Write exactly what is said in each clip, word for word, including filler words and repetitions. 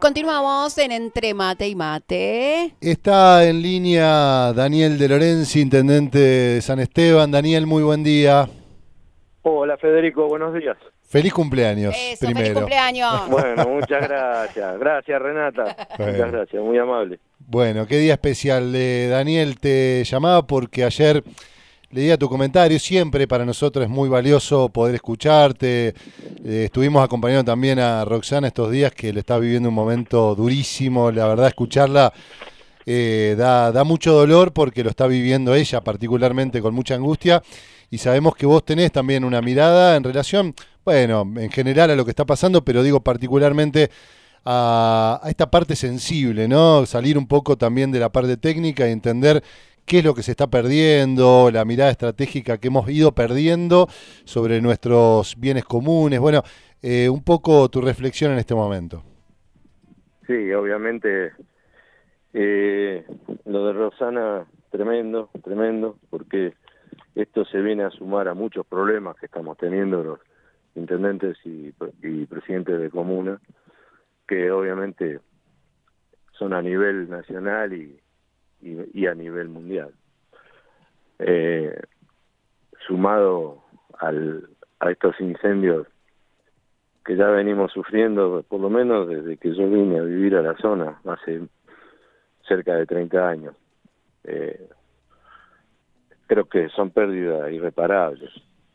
continuamos en Entre Mate y Mate. Está en línea Daniel De Lorenzi, intendente de San Esteban. Daniel, muy buen día. Hola Federico, buenos días. Feliz cumpleaños. Eso, primero. feliz cumpleaños. Bueno, muchas gracias. Gracias Renata. Bueno. Muchas gracias, muy amable. Bueno, qué día especial. Eh, Daniel, te llamaba porque ayer leía tu comentario. Siempre para nosotros es muy valioso poder escucharte. Eh, estuvimos acompañando también a Roxana estos días, que le está viviendo un momento durísimo. La verdad, escucharla eh, da, da mucho dolor porque lo está viviendo ella particularmente con mucha angustia. Y sabemos que vos tenés también una mirada en relación, bueno, en general a lo que está pasando, pero digo particularmente a, a esta parte sensible, ¿no? Salir un poco también de la parte técnica y entender qué es lo que se está perdiendo, la mirada estratégica que hemos ido perdiendo sobre nuestros bienes comunes. Bueno, eh, un poco tu reflexión en este momento. Sí, obviamente eh, lo de Roxana, tremendo, tremendo, porque esto se viene a sumar a muchos problemas que estamos teniendo los intendentes y, y presidentes de comuna, que obviamente son a nivel nacional y, y, y a nivel mundial. Eh, sumado al, a estos incendios que ya venimos sufriendo, por lo menos desde que yo vine a vivir a la zona, hace cerca de treinta años. Eh, creo que son pérdidas irreparables.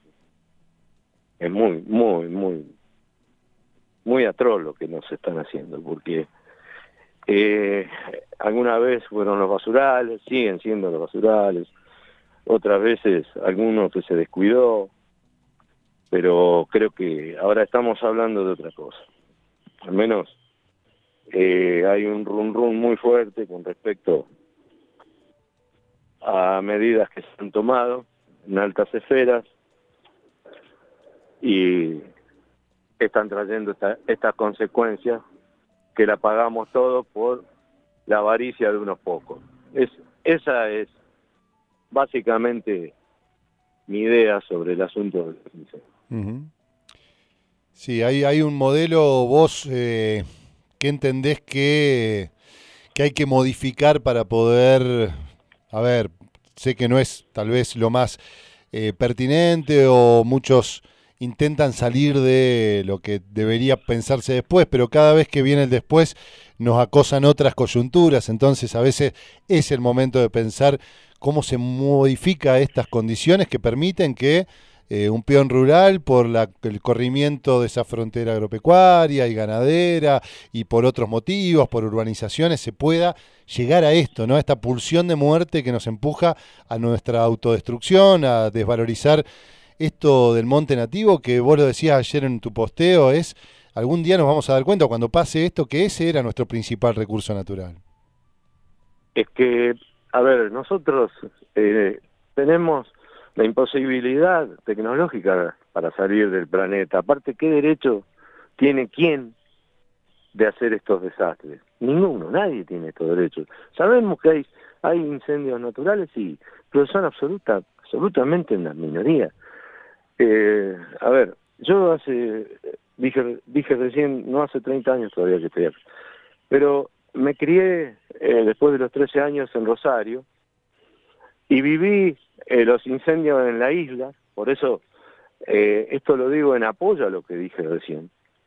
Es muy, muy, muy, muy atroz lo que nos están haciendo, porque eh, alguna vez fueron los basurales, siguen siendo los basurales, otras veces alguno que se descuidó, pero creo que ahora estamos hablando de otra cosa. Al menos eh, hay un rum rum muy fuerte con respecto a medidas que se han tomado en altas esferas y están trayendo esta, estas consecuencias que la pagamos todos por la avaricia de unos pocos. Es, esa es básicamente mi idea sobre el asunto del incendio. Uh-huh. Sí, hay, hay un modelo, vos, eh, que entendés que, que hay que modificar para poder... A ver, sé que no es tal vez lo más eh, pertinente o muchos intentan salir de lo que debería pensarse después, pero cada vez que viene el después nos acosan otras coyunturas, entonces a veces es el momento de pensar cómo se modifica estas condiciones que permiten que eh, un peón rural, por la, el corrimiento de esa frontera agropecuaria y ganadera y por otros motivos, por urbanizaciones, se pueda llegar a esto, ¿no? A esta pulsión de muerte que nos empuja a nuestra autodestrucción, a desvalorizar esto del monte nativo, que vos lo decías ayer en tu posteo, es algún día nos vamos a dar cuenta cuando pase esto que ese era nuestro principal recurso natural. Es que, a ver, nosotros eh, tenemos la imposibilidad tecnológica para salir del planeta. Aparte, ¿qué derecho tiene quién de hacer estos desastres? Ninguno, nadie tiene estos derechos. Sabemos que hay, hay incendios naturales, sí, pero son absoluta, absolutamente en la minoría. Eh, a ver, yo hace, dije, dije recién, no hace treinta años todavía que estoy acá, pero me crié eh, después de los trece años en Rosario y viví eh, los incendios en la isla, por eso eh, esto lo digo en apoyo a lo que dije recién.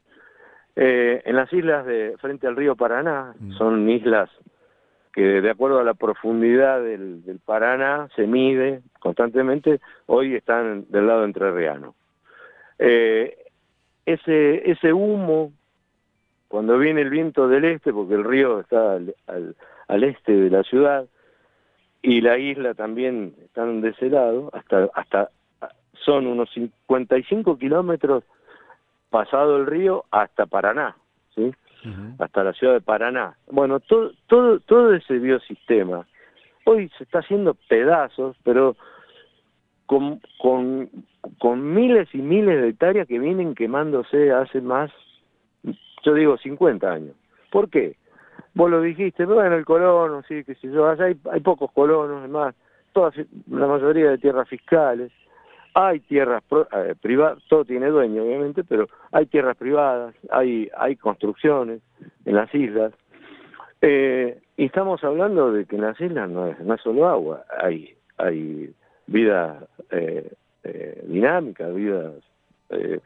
Eh, en las islas de frente al río Paraná, mm. son islas que de acuerdo a la profundidad del, del Paraná se mide constantemente, hoy están del lado entrerriano. Eh, ese, ese humo, cuando viene el viento del este, porque el río está al, al, al este de la ciudad, y la isla también están de ese lado, hasta, hasta son unos cincuenta y cinco kilómetros pasado el río hasta Paraná, ¿sí? Uh-huh. Hasta la ciudad de Paraná. Bueno, todo, todo, todo ese biosistema hoy se está haciendo pedazos, pero con, con, con miles y miles de hectáreas que vienen quemándose hace más, yo digo, cincuenta años. ¿Por qué? Vos lo dijiste, bueno, el colono, sí, qué sé yo, allá hay, hay pocos colonos, además, todas, la mayoría de tierras fiscales. hay tierras eh, privadas, todo tiene dueño obviamente, pero hay tierras privadas, hay, hay construcciones en las islas, eh, y estamos hablando de que en las islas no es, no es solo agua, hay, hay vida eh, eh, dinámica, vida, eh,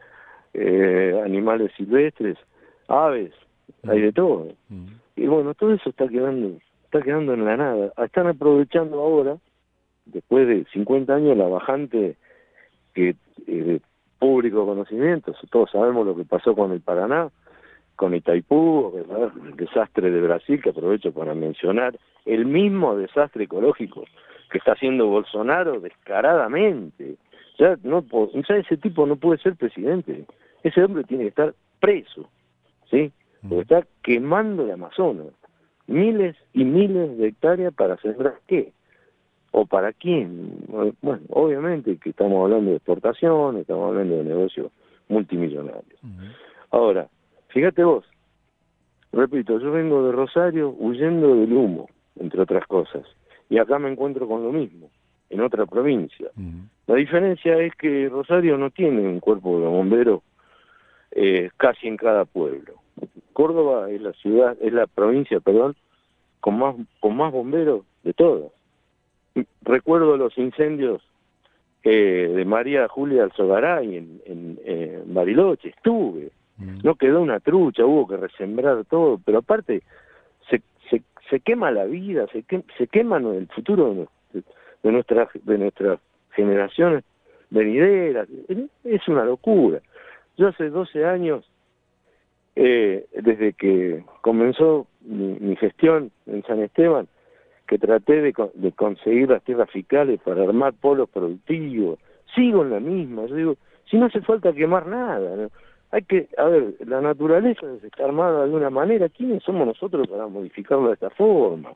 eh, animales silvestres, aves, mm. hay de todo. Mm. Y bueno, todo eso está quedando, está quedando en la nada. Están aprovechando ahora, después de cincuenta años, la bajante que eh, de público conocimiento, todos sabemos lo que pasó con el Paraná, con Itaipú, ¿verdad? El desastre de Brasil, que aprovecho para mencionar, el mismo desastre ecológico que está haciendo Bolsonaro descaradamente. Ya, no, ya ese tipo no puede ser presidente, ese hombre tiene que estar preso, ¿sí? Porque está quemando el Amazonas, miles y miles de hectáreas para sembrar ¿qué? ¿O para quién? Bueno, obviamente que estamos hablando de exportación, estamos hablando de negocios multimillonarios. Uh-huh. Ahora, fíjate vos, repito, yo vengo de Rosario huyendo del humo, entre otras cosas, y acá me encuentro con lo mismo, en otra provincia. Uh-huh. La diferencia es que Rosario no tiene un cuerpo de bomberos eh, casi en cada pueblo. Córdoba es la ciudad, es la provincia, perdón, con más, con más bomberos de todas. Recuerdo los incendios eh, de María Julia Alzogaray en, en, en Bariloche, estuve, mm. no quedó una trucha, hubo que resembrar todo, pero aparte se, se, se quema la vida, se, que, se quema el futuro de, de, nuestras, de nuestras generaciones venideras, es una locura. Yo hace doce años, eh, desde que comenzó mi, mi gestión en San Esteban, que traté de, de conseguir las tierras fiscales para armar polos productivos, sigo en la misma. Yo digo, si no hace falta quemar nada, ¿no? Hay que, a ver, la naturaleza está armada de una manera, ¿quiénes somos nosotros para modificarla de esta forma?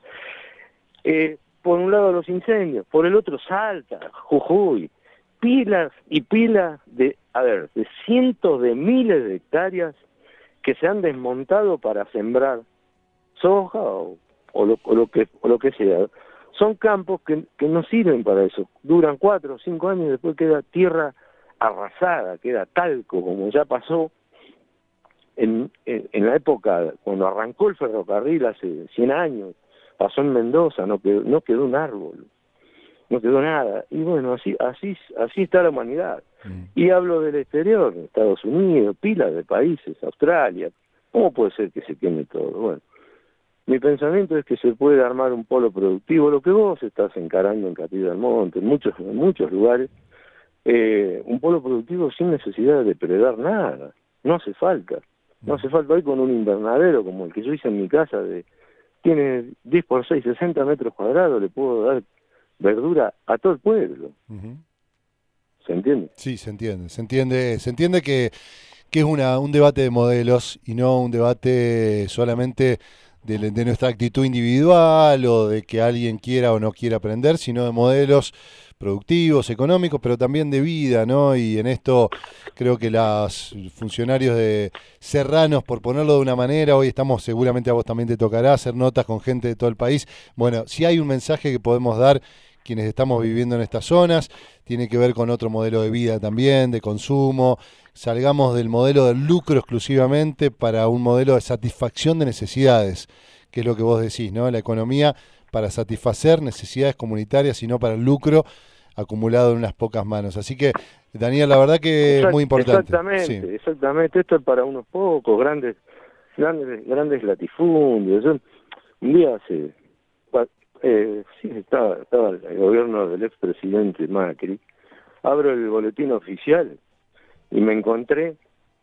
Eh, por un lado los incendios, por el otro Salta, Jujuy, pilas y pilas de, a ver, de cientos de miles de hectáreas que se han desmontado para sembrar soja o O lo, o lo que o lo que sea. Son campos que, que no sirven para eso, duran cuatro o cinco años y después queda tierra arrasada, queda talco, como ya pasó en, en, en la época cuando arrancó el ferrocarril hace cien años, pasó en Mendoza, no quedó, no quedó un árbol, no quedó nada, y bueno, así así así está la humanidad. Mm. Y hablo del exterior, Estados Unidos, pilas de países, Australia, ¿cómo puede ser que se queme todo? Bueno, mi pensamiento es que se puede armar un polo productivo, lo que vos estás encarando en Capilla del Monte, en muchos, en muchos lugares, eh, un polo productivo sin necesidad de depredar nada, no hace falta, no hace falta. Hoy con un invernadero como el que yo hice en mi casa, de tiene diez por seis, sesenta metros cuadrados, le puedo dar verdura a todo el pueblo. Uh-huh. ¿Se entiende? Sí, se entiende, se entiende, se entiende que, que es una, un debate de modelos y no un debate solamente De, de nuestra actitud individual o de que alguien quiera o no quiera aprender, sino de modelos productivos, económicos, pero también de vida, ¿no? Y en esto creo que los funcionarios de serranos, por ponerlo de una manera, hoy estamos, seguramente a vos también te tocará hacer notas con gente de todo el país. Bueno, si hay un mensaje que podemos dar quienes estamos viviendo en estas zonas, tiene que ver con otro modelo de vida también, de consumo. Salgamos del modelo del lucro exclusivamente para un modelo de satisfacción de necesidades, que es lo que vos decís, ¿no? La economía para satisfacer necesidades comunitarias y no para el lucro acumulado en unas pocas manos. Así que, Daniel, la verdad que Exact, es muy importante. Exactamente, sí. exactamente. Esto es para unos pocos, grandes grandes grandes latifundios. Yo, un día hace... Eh, sí, estaba, estaba el gobierno del expresidente Macri, abro el boletín oficial y me encontré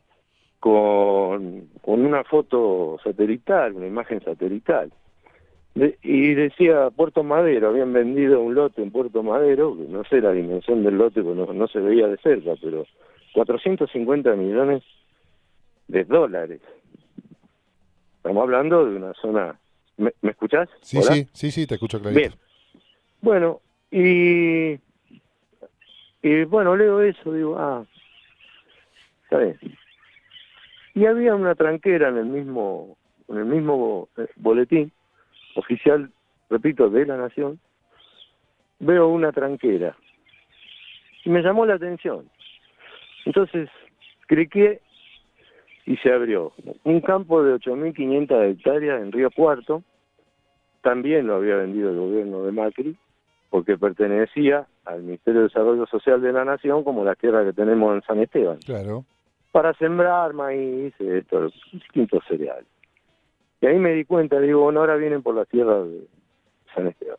con, con una foto satelital, una imagen satelital, de, y decía Puerto Madero, habían vendido un lote en Puerto Madero, no sé la dimensión del lote, porque no, no se veía de cerca, pero cuatrocientos cincuenta millones de dólares. Estamos hablando de una zona... ¿Me, ¿me escuchás? Sí, ¿Hola? sí, sí, sí, te escucho clarito. Bien. Bueno, y, y bueno, leo eso, digo, ah, está bien. Y había una tranquera en el mismo, en el mismo boletín oficial, repito, de la Nación, veo una tranquera Y me llamó la atención. Entonces, cliqué y se abrió un campo de ocho mil quinientas hectáreas en Río Cuarto. También lo había vendido el gobierno de Macri, porque pertenecía al Ministerio de Desarrollo Social de la Nación, como la tierra que tenemos en San Esteban. Claro. Para sembrar maíz, esto, distintos cereales. Y ahí me di cuenta, digo, bueno, ahora vienen por la tierra de San Esteban.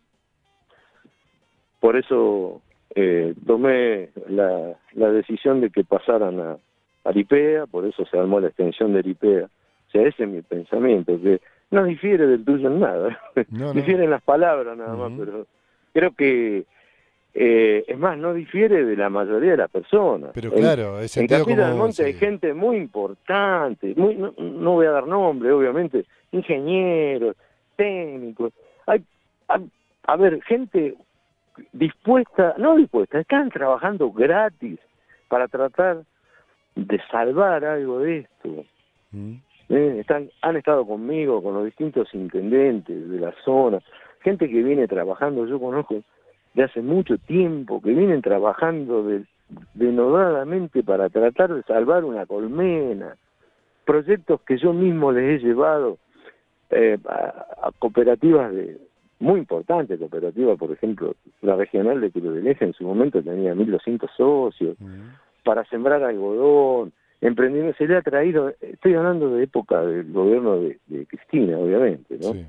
Por eso eh, tomé la, la decisión de que pasaran a Aripea, por eso se armó la extensión de Aripea. O sea, ese es mi pensamiento, que no difiere del tuyo en nada. No, no. Difieren las palabras nada más, uh-huh. Pero creo que, eh, es más, no difiere de la mayoría de las personas. Pero claro, en, en Capilla del Monte sí. Hay gente muy importante, muy, no, no voy a dar nombre, obviamente, ingenieros, técnicos, hay, hay, a ver, gente dispuesta, no dispuesta, están trabajando gratis para tratar de salvar algo de esto. Mm. Eh, están, han estado conmigo, con los distintos intendentes de la zona, gente que viene trabajando, yo conozco de hace mucho tiempo, que vienen trabajando de, denodadamente para tratar de salvar una colmena, proyectos que yo mismo les he llevado eh, a, a cooperativas de muy importantes, cooperativas, por ejemplo, la regional de Cruz del Eje en su momento tenía mil doscientos socios, uh-huh. Para sembrar algodón, emprendiendo, se le ha traído, estoy hablando de época del gobierno de, de Cristina, obviamente, ¿no? Sí.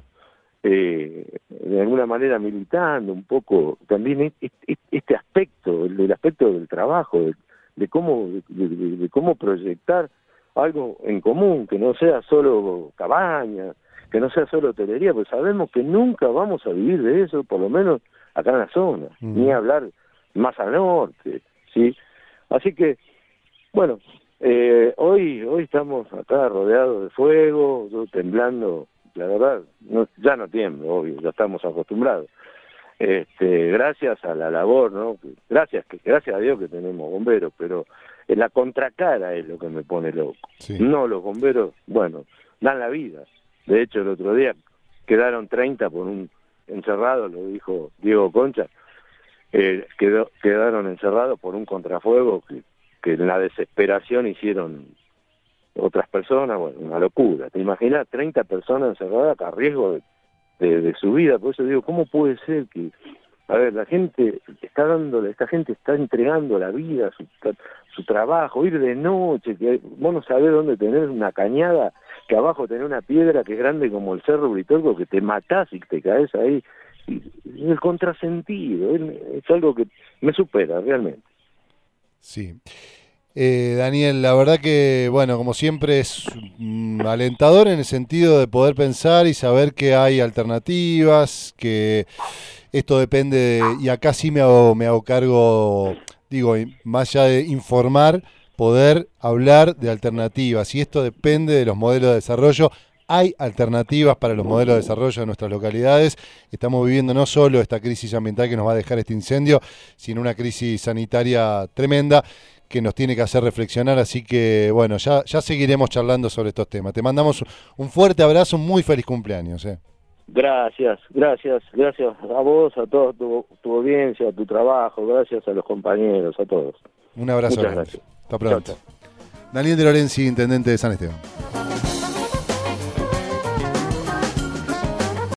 Eh, de alguna manera militando un poco también este, este aspecto, el del aspecto del trabajo, de, de cómo de, de, de cómo proyectar algo en común, que no sea solo cabaña, que no sea solo hotelería, pues sabemos que nunca vamos a vivir de eso, por lo menos acá en la zona, mm. ni hablar más al norte, ¿sí? Así que, bueno, eh, hoy hoy estamos acá rodeados de fuego, yo temblando, la verdad, no, ya no tiemblo, obvio, ya estamos acostumbrados. Este, gracias a la labor, ¿no? Gracias, que, gracias a Dios que tenemos bomberos, pero en la contracara es lo que me pone loco. Sí. No, los bomberos, bueno, dan la vida. De hecho, el otro día quedaron treinta por un encerrado, lo dijo Diego Concha, eh, quedó, quedaron encerrados por un contrafuego que, que en la desesperación hicieron otras personas, bueno, una locura. ¿Te imaginas treinta personas encerradas a riesgo de, de, de su vida? Por eso digo, ¿cómo puede ser que, a ver, la gente está dándole, esta gente está entregando la vida, su, su trabajo, ir de noche, que vos no sabés dónde tener una cañada, que abajo tenés una piedra que es grande como el Cerro Britorco, que te matás y te caes ahí, y, y el contrasentido, es, es algo que me supera realmente. Sí. Eh, Daniel, la verdad que, bueno, como siempre es mm, alentador en el sentido de poder pensar y saber que hay alternativas, que esto depende, de, y acá sí me hago, me hago cargo, digo, más allá de informar, poder hablar de alternativas, y esto depende de los modelos de desarrollo. Hay alternativas para los modelos de desarrollo de nuestras localidades. Estamos viviendo no solo esta crisis ambiental que nos va a dejar este incendio, sino una crisis sanitaria tremenda que nos tiene que hacer reflexionar, así que bueno, ya, ya seguiremos charlando sobre estos temas. Te mandamos un fuerte abrazo, un muy feliz cumpleaños. Eh. Gracias, gracias, gracias a vos, a toda tu, tu audiencia, a tu trabajo, gracias a los compañeros, a todos. Un abrazo. Muchas gracias. Hasta pronto. Chau, chau. Daniel De Lorenzi, intendente de San Esteban.